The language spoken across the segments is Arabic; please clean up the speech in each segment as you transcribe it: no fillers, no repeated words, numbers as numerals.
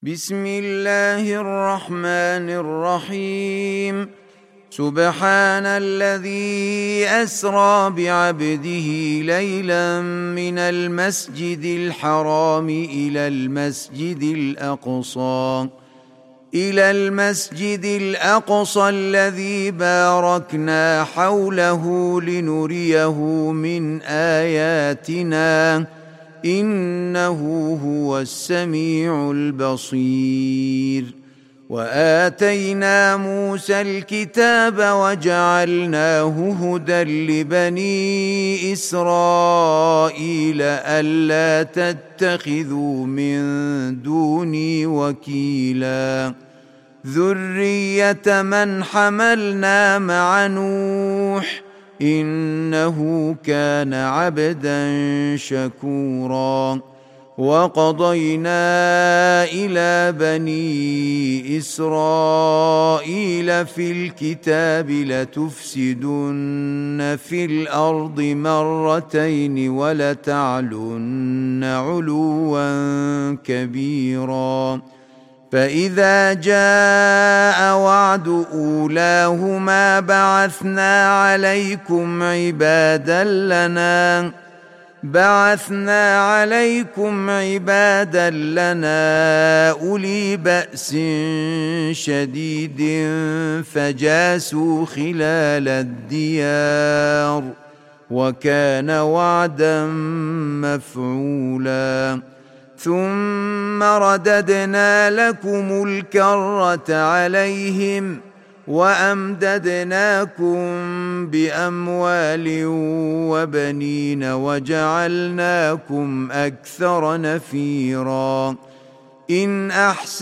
بسم الله الرحمن الرحيم. سبحان الذي أسرى بعبده ليلا من المسجد الحرام إلى المسجد الأقصى الذي باركنا حوله لنريه من آياتنا إنه هو السميع البصير. وآتينا موسى الكتاب وجعلناه هدى لبني إسرائيل ألا تتخذوا من دوني وكيلا ذرية من حملنا مع نوح إنه كان عبدا شكورا. وقضينا إلى بني إسرائيل في الكتاب لتفسدن في الأرض مرتين ولتعلن علوا كبيرا. فإذا جاء وعد أولاهما بعثنا عليكم عبادا لنا أولي بأس شديد فجاسوا خلال الديار وكان وعدا مفعولا. ثم رددنا لكم الكرة عليهم وأمددناكم بأموال وبنين وجعلناكم أكثر نفيرا. إن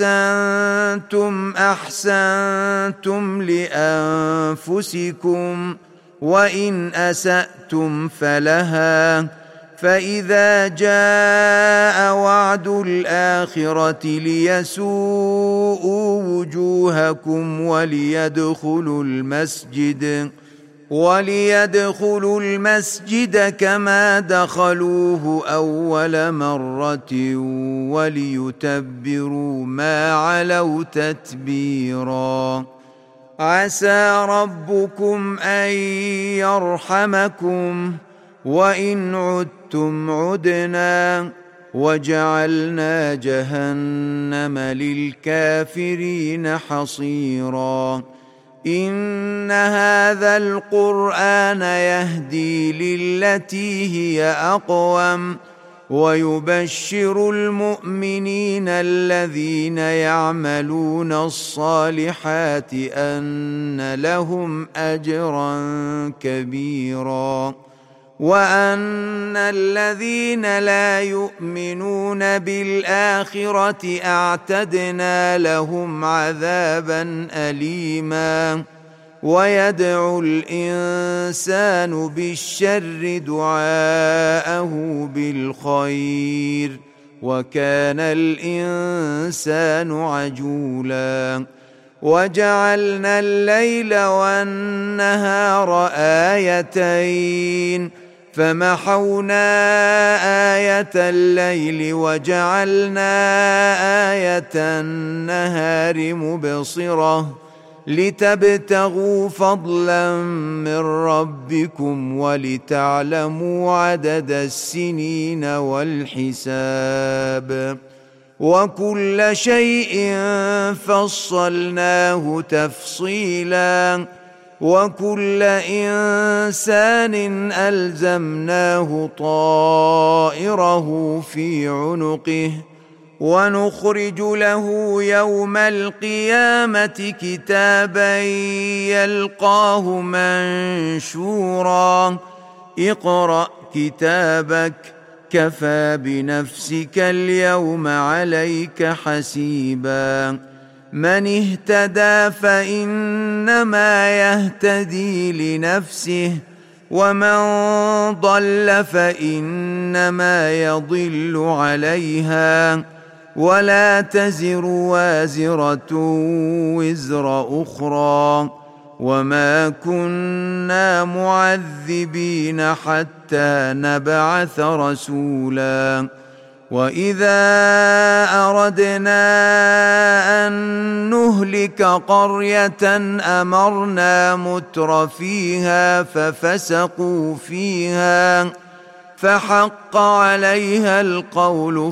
أحسنتم لأنفسكم وإن أسأتم فلها. فإذا جاء وعد الآخرة ليسوءوا وجوهكم وليدخلوا المسجد كما دخلوه أول مرة وليتبروا ما علوا تتبيرا. عسى ربكم أن يرحمكم وإن عدتم عدنا وجعلنا جهنم للكافرين حصيرا. إن هذا القرآن يهدي للتي هي أقوم ويبشر المؤمنين الذين يعملون الصالحات أن لهم أجرا كبيرا وأن الذين لا يؤمنون بالآخرة أعتدنا لهم عذابا أليما. ويدعو الإنسان بالشر دعاءه بالخير وكان الإنسان عجولا. وجعلنا الليل والنهار آيتين فمحونا آية الليل وجعلنا آية النهار مبصرة لتبتغوا فضلا من ربكم ولتعلموا عدد السنين والحساب وكل شيء فصلناه تفصيلا. وكل إنسان ألزمناه طائره في عنقه ونخرج له يوم القيامة كتابا يلقاه منشورا. اقرأ كتابك كفى بنفسك اليوم عليك حسيبا. من اهتدى فإنما يهتدي لنفسه ومن ضل فإنما يضل عليها ولا تزر وازرة وزر أخرى وما كنا معذبين حتى نبعث رسولا وإذا أردنا أن نهلك قرية أمرنا متر فيها ففسقوا فيها فحق عليها القول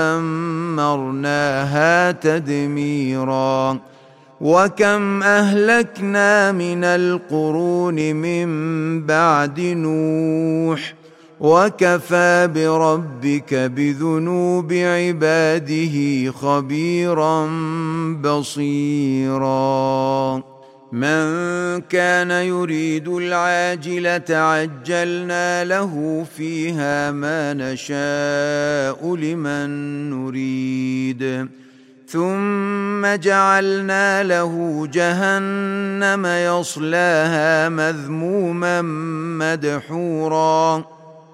فدمرناها تدميرا وكم أهلكنا من القرون من بعد نوح وكفى بربك بذنوب عباده خبيرا بصيرا من كان يريد العاجلة عجلنا له فيها ما نشاء لمن نريد ثم جعلنا له جهنم يصلاها مذموما مدحورا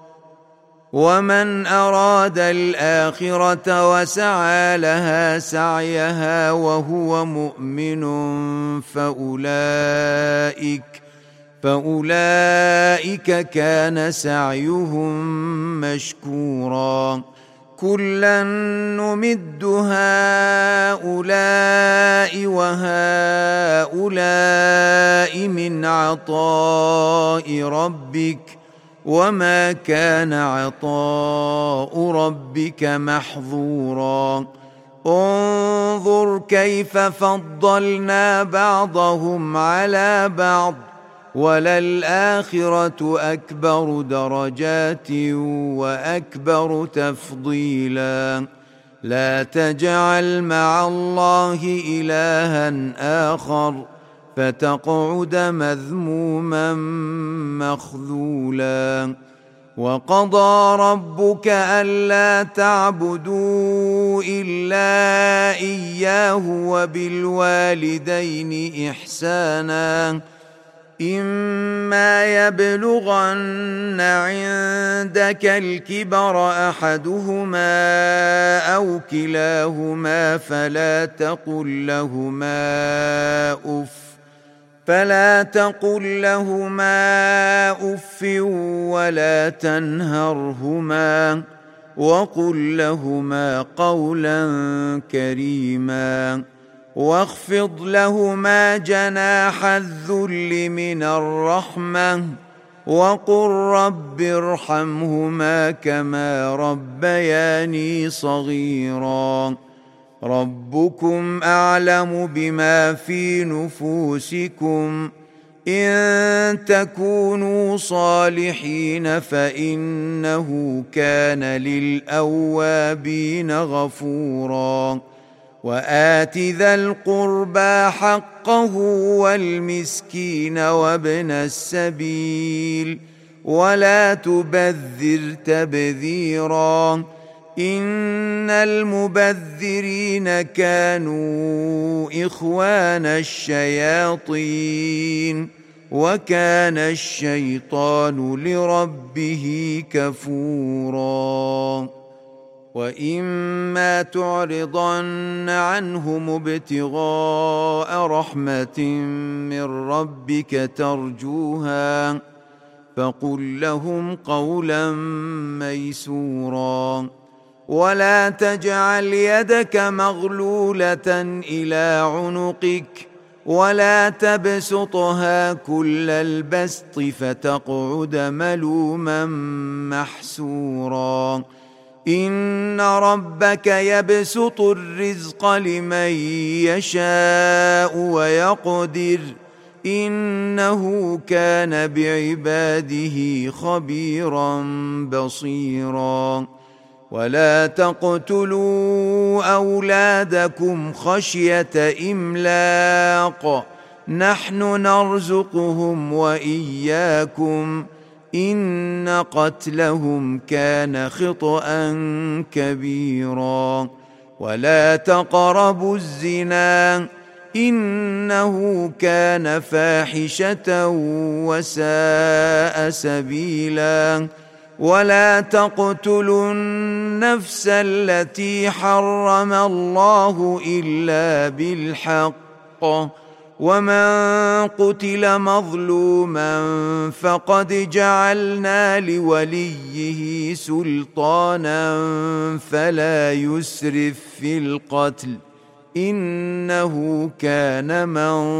ومن أراد الآخرة وسعى لها سعيها وهو مؤمن فأولئك كان سعيهم مشكورا كلا نمد هؤلاء وهؤلاء من عطاء ربك وما كان عطاء ربك محظورا انظر كيف فضلنا بعضهم على بعض وللآخرة أكبر درجات وأكبر تفضيلا لا تجعل مع الله إلها آخر فتقعد مذموما مخذولا وقضى ربك ألا تعبدوا إلا إياه وبالوالدين إحسانا إما يبلغن عندك الكبر أحدهما أو كلاهما فلا تقل لهما أف ولا تنهرهما وقل لهما قولا كريما واخفض لهما جناح الذل من الرحمة وقل رب ارحمهما كما ربياني صغيرا ربكم أعلم بما في نفوسكم إن تكونوا صالحين فإنه كان للأوابين غفورا وآت ذا القربى حقه والمسكين وابن السبيل ولا تبذر تبذيرا إن المبذرين كانوا إخوان الشياطين وكان الشيطان لربه كفورا وإما تعرضن عنهم ابتغاء رحمة من ربك ترجوها فقل لهم قولا ميسورا ولا تجعل يدك مغلولة إلى عنقك ولا تبسطها كل البسط فتقعد ملوما محسورا إن ربك يبسط الرزق لمن يشاء ويقدر إنه كان بعباده خبيرا بصيرا ولا تقتلوا أولادكم خشية إملاق نحن نرزقهم وإياكم إن قتلهم كان خطأ كبيرا ولا تقربوا الزنا إنه كان فاحشة وساء سبيلا ولا تقتلوا النفس التي حرم الله إلا بالحق ومن قتل مظلوما فقد جعلنا لوليه سلطانا فلا يسرف في القتل إنه كان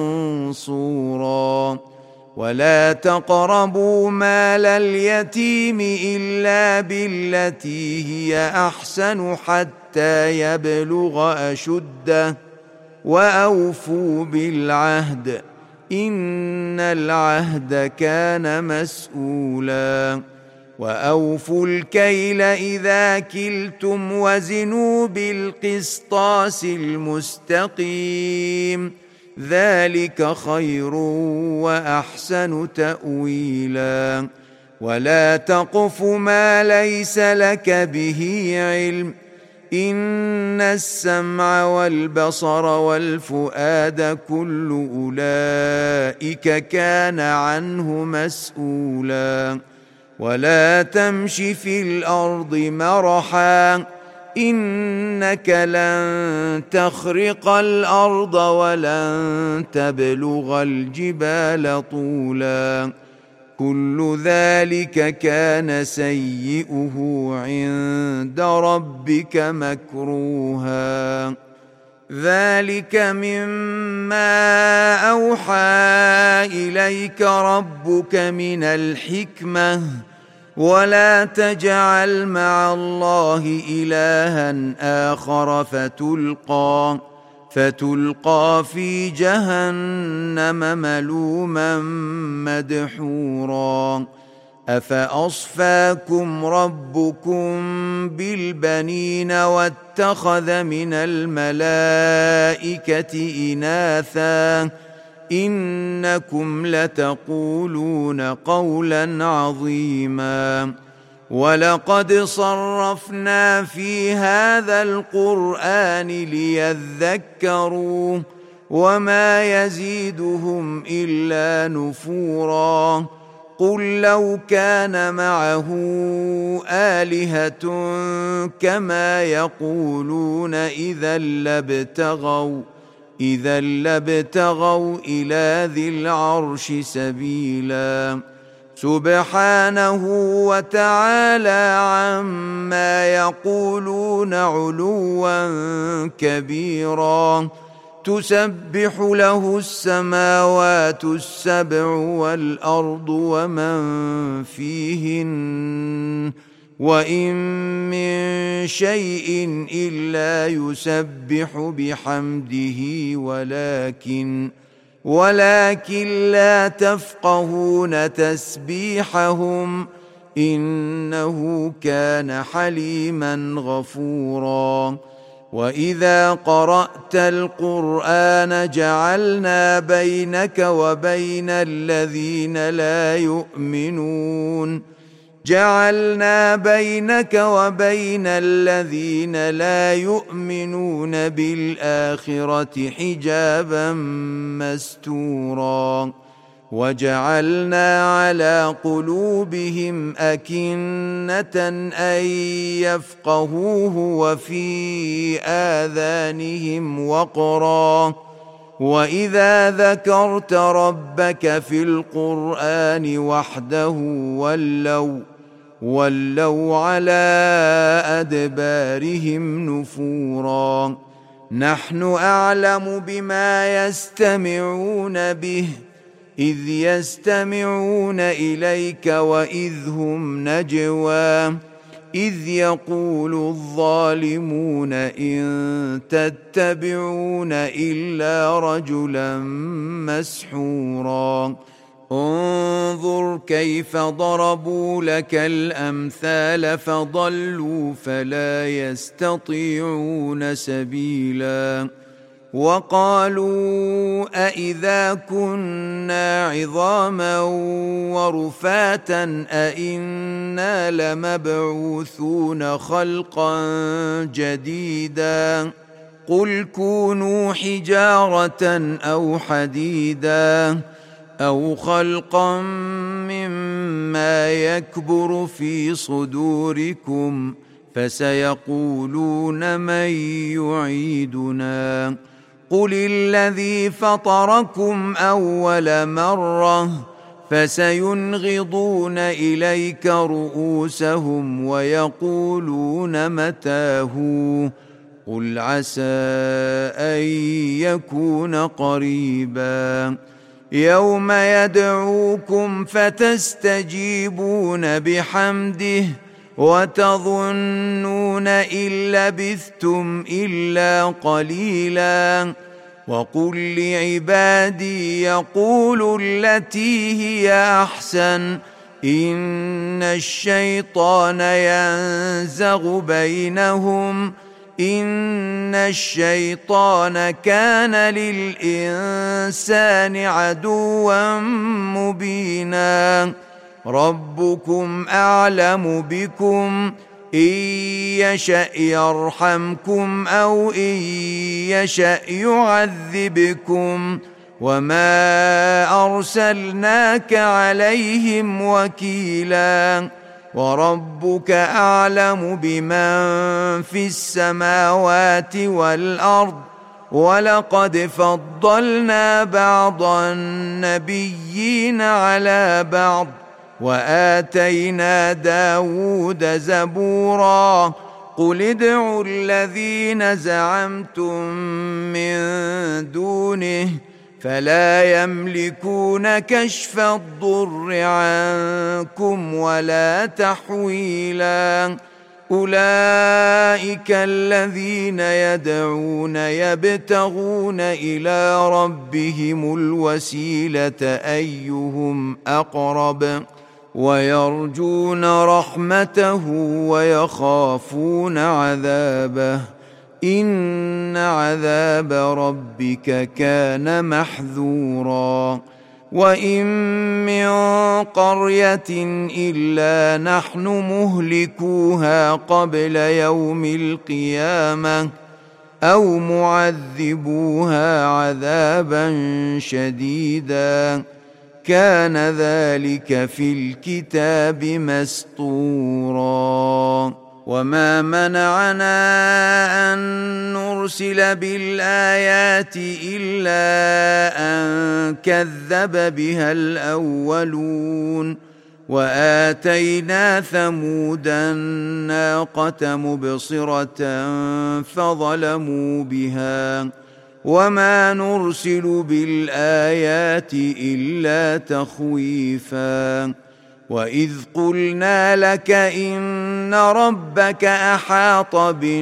منصورا ولا تقربوا مال اليتيم إلا بالتي هي أحسن حتى يبلغ أشده وأوفوا بالعهد إن العهد كان مسؤولا وأوفوا الكيل إذا كلتم وزنوا بالقسطاس المستقيم ذلك خير وأحسن تأويلا ولا تقف ما ليس لك به علم إن السمع والبصر والفؤاد كل أولئك كان عنه مسؤولا ولا تمش في الأرض مرحا إنك لن تخرق الأرض ولن تبلغ الجبال طولا كل ذلك كان سيئه عند ربك مكروها ذلك مما أوحى إليك ربك من الحكمة ولا تجعل مع الله إلها آخر فتلقى في جهنم ملوما مدحورا أفأصفاكم ربكم بالبنين واتخذ من الملائكة إناثا إنكم لتقولون قولا عظيما ولقد صرفنا في هذا القرآن ليذكروا وما يزيدهم إلا نفورا قل لو كان معه آلهة كما يقولون إذا لابتغوا إلى ذي العرش سبيلا سبحانه وتعالى عما يقولون علوا كبيرا تسبح له السماوات السبع والأرض ومن فيهن وإن من شيء إلا يسبح بحمده ولكن لا تفقهون تسبيحهم إنه كان حليما غفورا وإذا قرأت القرآن جعلنا بينك وبين الذين لا يؤمنون بالآخرة حجابا مستورا وجعلنا على قلوبهم أكنة أن يفقهوه وفي آذانهم وقرا وإذا ذكرت ربك في القرآن وحده ولوا على أدبارهم نفورا نحن أعلم بما يستمعون به إذ يستمعون إليك وإذ هم نجوى إذ يقول الظالمون إن تتبعون إلا رجلا مسحورا انظر كيف ضربوا لك الأمثال فضلوا فلا يستطيعون سبيلا وقالوا أإذا كنا عظاما ورفاتا أإنا لمبعوثون خلقا جديدا قل كونوا حجارة أو حديدا أو خلقا مما يكبر في صدوركم فسيقولون من يعيدنا قل الذي فطركم أول مرة فسينغضون إليك رؤوسهم ويقولون متى هو قل عسى أن يكون قريبا يوم يدعوكم فتستجيبون بحمده وتظنون إن لبثتم إلا قليلا وقل لعبادي يقولوا التي هي أحسن إن الشيطان ينزغ بينهم إن الشيطان كان للإنسان عدوا مبينا ربكم أعلم بكم إن يشأ يرحمكم أو إن يشأ يعذبكم وما أرسلناك عليهم وكيلا وربك أعلم بمن في السماوات والأرض ولقد فضلنا بعض النبيين على بعض وآتينا داود زبورا قل ادعوا الذين زعمتم من دونه فلا يملكون كشف الضر عنكم ولا تحويلا أولئك الذين يدعون يبتغون إلى ربهم الوسيلة أيهم أقرب ويرجون رحمته ويخافون عذابه إن عذاب ربك كان محذورا وإن من قرية إلا نحن مهلكوها قبل يوم القيامة أو معذبوها عذابا شديدا كان ذلك في الكتاب مسطورا وما منعنا أن نرسل بالآيات إلا أن كذب بها الأولون وآتينا ثمود الناقة مبصرة فظلموا بها وما نرسل بالآيات إلا تخويفا وإذ قلنا لك إن ربك أحاط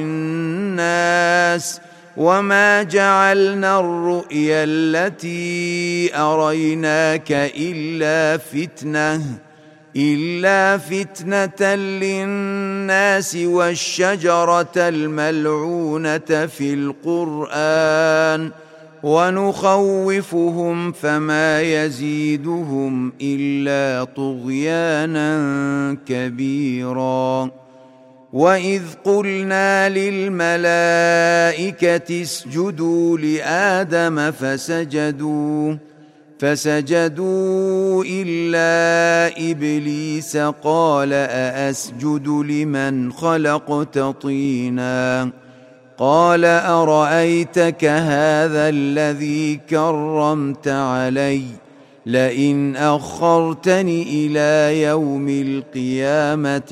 بالناس وما جعلنا الرؤيا التي أريناك إلا فتنة للناس والشجرة الملعونة في القرآن ونخوفهم فما يزيدهم إلا طغيانا كبيرا وإذ قلنا للملائكة اسجدوا لآدم فسجدوا إلا إبليس قال أأسجد لمن خلقت طينا قال أرأيتك هذا الذي كرمت علي لئن أخرتني إلى يوم القيامة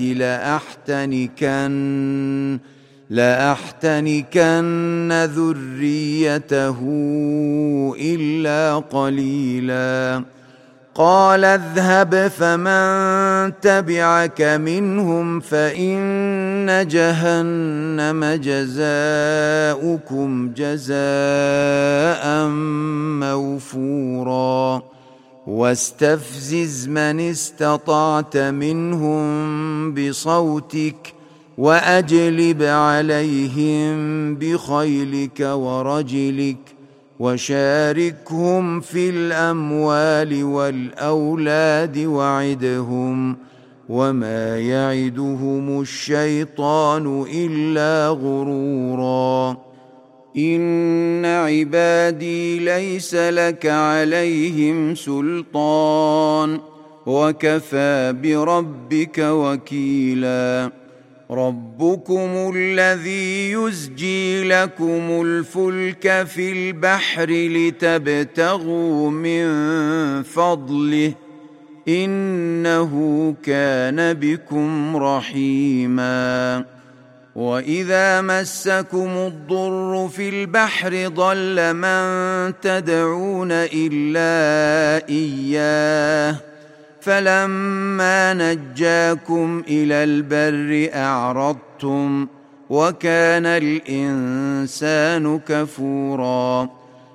لأحتنكن ذريته إلا قليلا قال اذهب فمن تبعك منهم فإن جهنم جزاؤكم جزاء موفورا واستفزز من استطعت منهم بصوتك وأجلب عليهم بخيلك ورجلك وشاركهم في الأموال والأولاد وعدهم وما يعدهم الشيطان إلا غرورا إن عبادي ليس لك عليهم سلطان وكفى بربك وكيلا ربكم الذي يزجي لكم الفلك في البحر لتبتغوا من فضله إنه كان بكم رحيما وإذا مسكم الضر في البحر ضل من تدعون إلا إياه فلما نجاكم إلى البر أعرضتم وكان الإنسان كفورا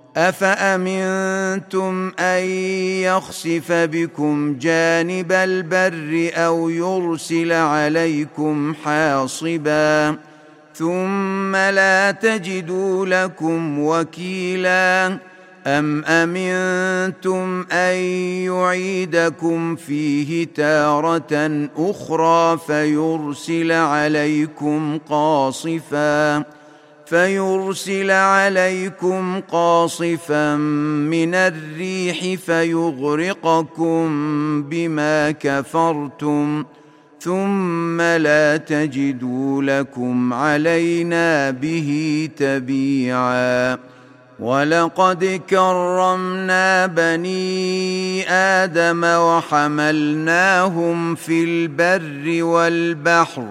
أفأمنتم أن يخسف بكم جانب البر أو يرسل عليكم حاصبا ثم لا تجدوا لكم وكيلا أم أمنتم أن يعيدكم فيه تارة أخرى فيرسل عليكم قاصفا من الريح فيغرقكم بما كفرتم ثم لا تجدوا لكم علينا به تبيعا ولقد كرمنا بني آدم وحملناهم في البر والبحر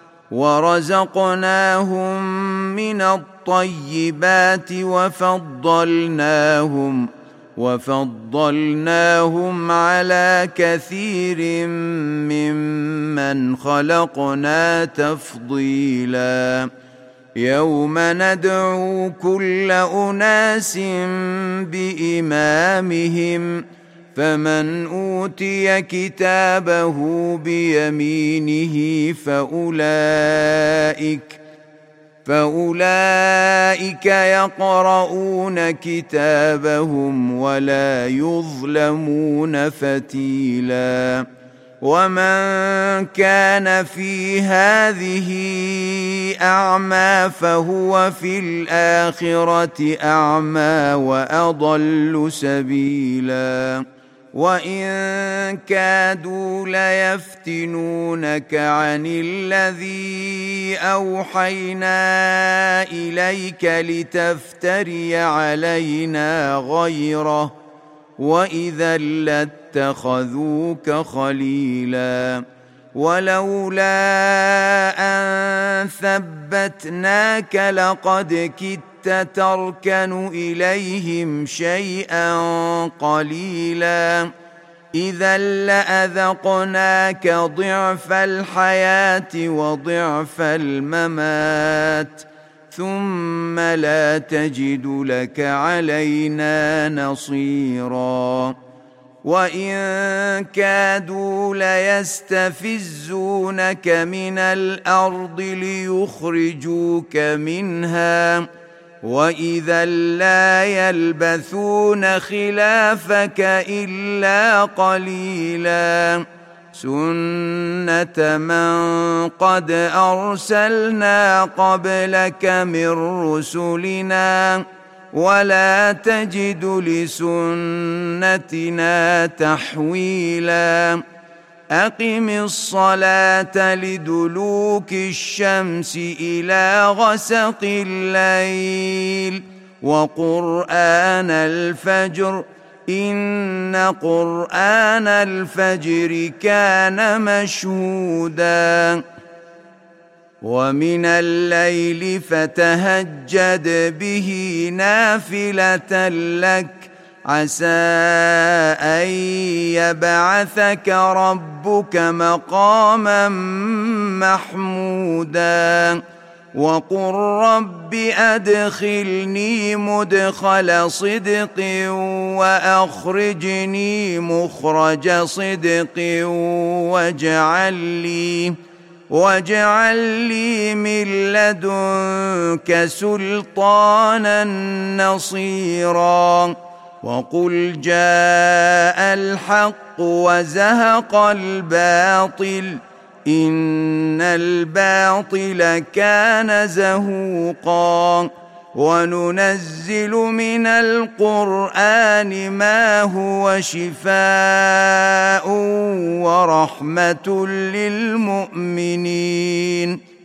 ورزقناهم من الطيبات وفضلناهم على كثير ممن خلقنا تفضيلا يوم ندعو كل أناس بإمامهم فمن أوتي كتابه بيمينه فأولئك يقرؤون كتابهم ولا يظلمون فتيلا ومن كان في هذه أعمى فهو في الآخرة أعمى وأضل سبيلا وإن كادوا ليفتنونك عن الذي أوحينا إليك لتفتري علينا غيره وإذا لاتخذوك خليلا ولولا أن ثبتناك لقد كدت تركن إليهم شيئا قليلا إذا لأذقناك ضعف الحياة وضعف الممات ثم لا تجد لك علينا نصيرا وإن كادوا ليستفزونك من الأرض ليخرجوك منها وإذا لا يلبثون خلافك إلا قليلا سنة من قد أرسلنا قبلك من رسلنا ولا تجد لسنتنا تحويلا أقم الصلاة لدلوك الشمس إلى غسق الليل وقرآن الفجر إن قرآن الفجر كان مشهودا ومن الليل فتهجد به نافلة لك عسى أن يبعثك ربك مقاما محمودا وقل رب أدخلني مدخل صدق وأخرجني مخرج صدق واجعل لي من لدنك سلطانا نصيرا وقل جاء الحق وزهق الباطل إن الباطل كان زهوقا وننزل من القرآن ما هو شفاء ورحمة للمؤمنين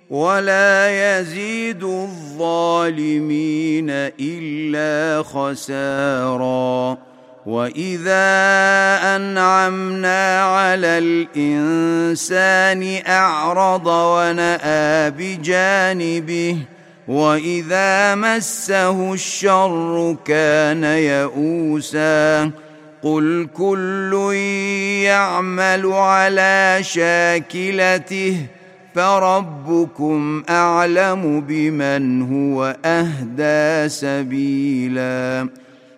ولا يزيد الظالمين إلا خسارا. وإذا أنعمنا على الإنسان أعرض ونأى بجانبه وإذا مسه الشر كان يئوسا. قل كل يعمل على شاكلته فربكم أعلم بمن هو أهدى سبيلا.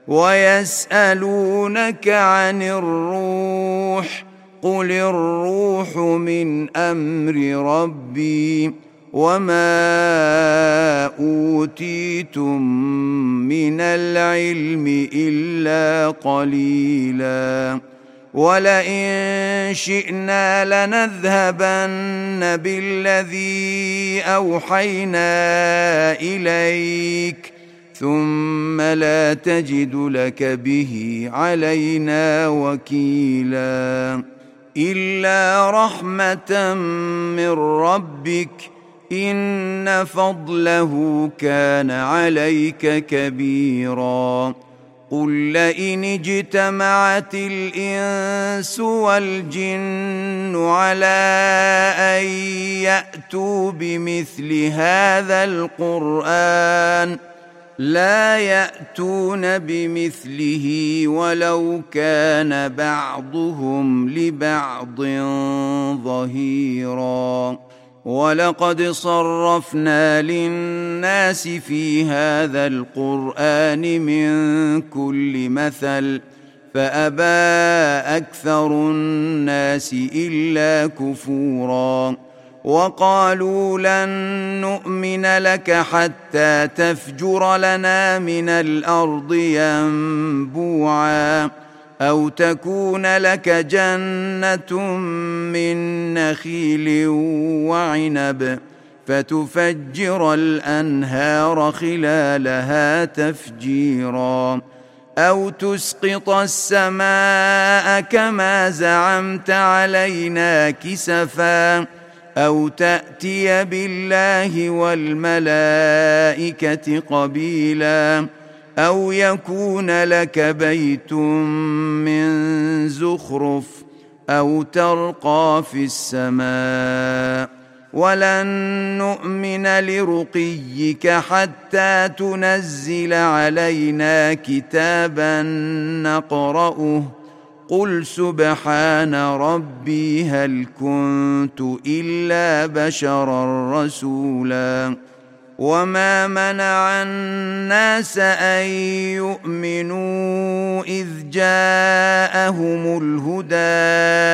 ويسألونك عن الروح قل الروح من أمر ربي وما أوتيتم من العلم إلا قليلا. ولئن شئنا لنذهبن بالذي أوحينا إليك ثم لا تجد لك به علينا وكيلا. إلا رحمة من ربك إن فضله كان عليك كبيرا. قل لئن اجتمعت الإنس والجن على أن يأتوا بمثل هذا القرآن لا يأتون بمثله ولو كان بعضهم لبعض ظهيرا. ولقد صرفنا للناس في هذا القرآن من كل مثل فأبى أكثر الناس إلا كفورا. وقالوا لن نؤمن لك حتى تفجر لنا من الأرض ينبوعا أو تكون لك جنة من نخيل وعنب فتفجر الأنهار خلالها تفجيرا أو تسقط السماء كما زعمت علينا كسفا أو تأتي بالله والملائكة قبيلا أو يكون لك بيت من زخرف أو ترقى في السماء ولن نؤمن لرقيك حتى تنزل علينا كتابا نقرأه قل سبحان ربي هل كنت إلا بشرا رسولا. وما منع الناس أن يؤمنوا إذ جاءهم الهدى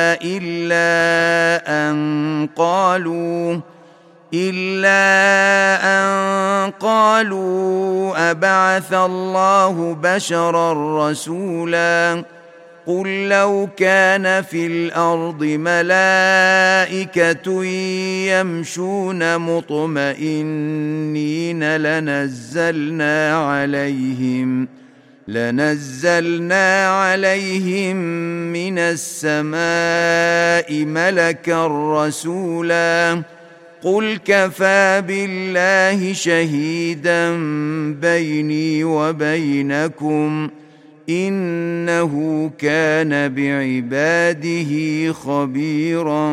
إلا أن قالوا أبعث الله بشرا رسولا. قل لو كان في الأرض ملائكة يمشون مطمئنين لنزلنا عليهم من السماء ملكا رسولا. قل كفى بالله شهيدا بيني وبينكم إنه كان بعباده خبيرا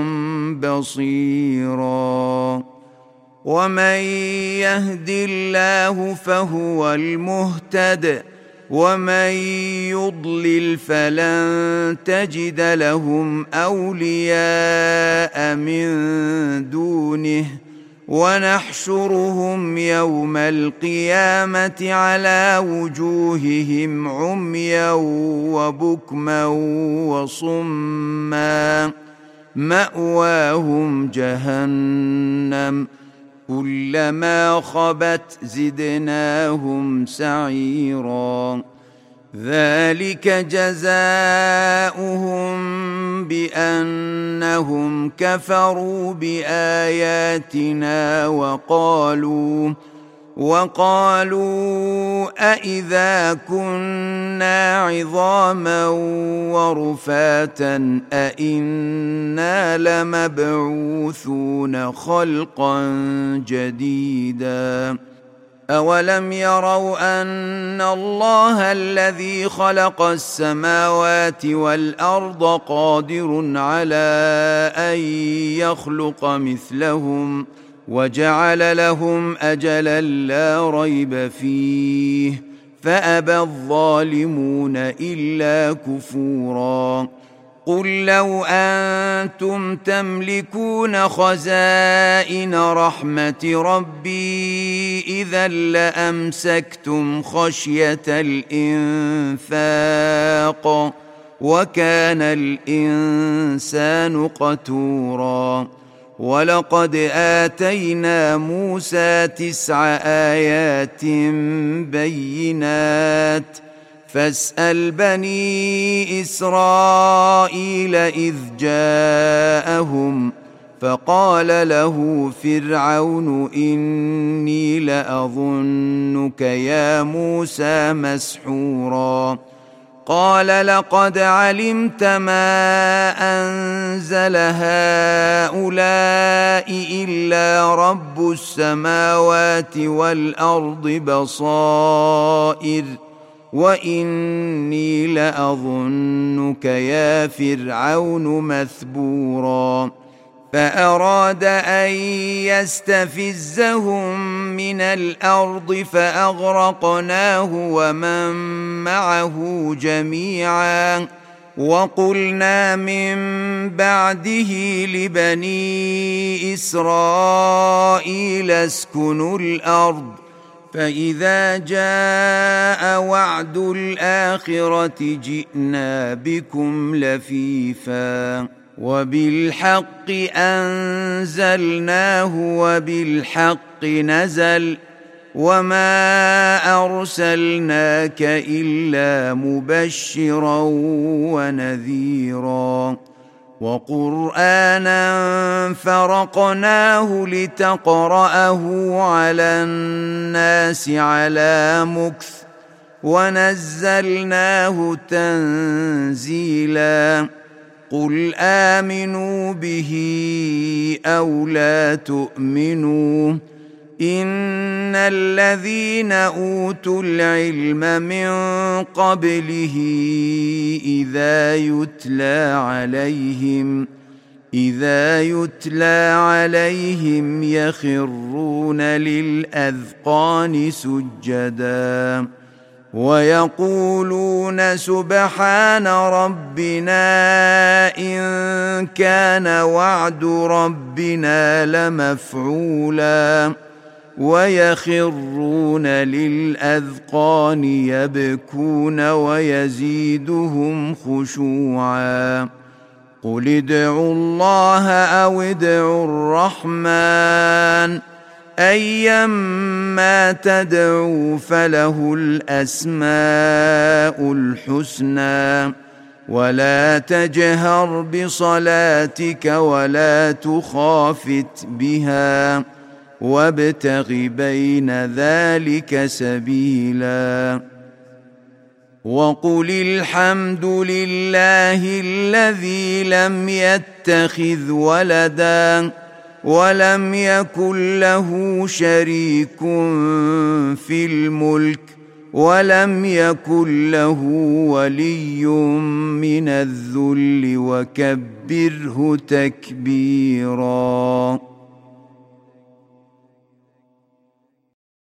بصيرا. ومن يهد الله فهو المهتد ومن يضلل فلن تجد لهم أولياء من دونه ونحشرهم يوم القيامة على وجوههم عميا وبكما وصما مأواهم جهنم كلما خبت زدناهم سعيرا. ذلك جزاؤهم بأنهم كفروا بآياتنا وقالوا أإذا كنا عظاما ورفاتا أإنا لمبعوثون خلقا جديدا أولم يروا أن الله الذي خلق السماوات والأرض قادر على أن يخلق مثلهم وجعل لهم أجلا لا ريب فيه فأبى الظالمون إلا كفورا قل لو أنتم تملكون خزائن رحمة ربي إذا لأمسكتم خشية الإنفاق وكان الإنسان قتورا ولقد آتينا موسى 9 آيات بينات فاسأل بني إسرائيل إذ جاءهم فقال له فرعون إني لأظنك يا موسى مسحورا قال لقد علمت ما أنزل هؤلاء إلا رب السماوات والأرض بصائر وإني لأظنك يا فرعون مثبورا فأراد أن يستفزهم من الأرض فأغرقناه ومن معه جميعا وقلنا من بعده لبني إسرائيل اسكنوا الأرض فإذا جاء وعد الآخرة جئنا بكم لفيفا وبالحق أنزلناه وبالحق نزل وما أرسلناك إلا مبشرا ونذيرا وقرآنا فرقناه لتقرأه على الناس على مكث ونزلناه تنزيلا قل آمنوا به أو لا تؤمنوا إن الذين أوتوا العلم من قبله إذا يتلى عليهم يخرون للأذقان سجدا ويقولون سبحان ربنا إن كان وعد ربنا لمفعولا ويخرون للأذقان يبكون ويزيدهم خشوعا قل ادعوا الله أو ادعوا الرحمن أيما تدعوا فله الأسماء الحسنى ولا تجهر بصلاتك ولا تخافت بها وابتغ بين ذلك سبيلا وقل الحمد لله الذي لم يتخذ ولدا ولم يكن له شريك في الملك ولم يكن له ولي من الذل وكبره تكبيرا.